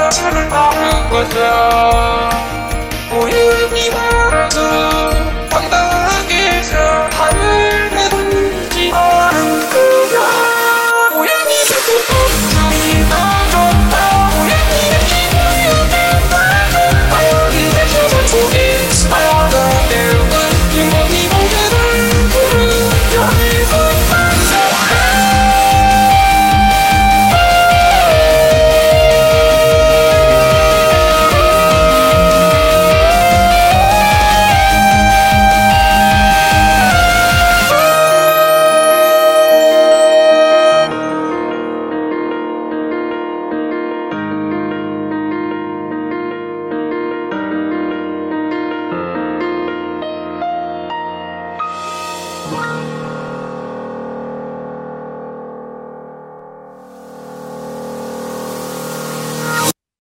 나를 다룬 거죠. 우연히 말아도 황당하게 하늘 내던지 않은 그야. 우연히 듣고 없으니 나졌다. 우연히 기분이 나는 어디에 저저 속에 살아가 내가 영원히 모래를 부르려 해서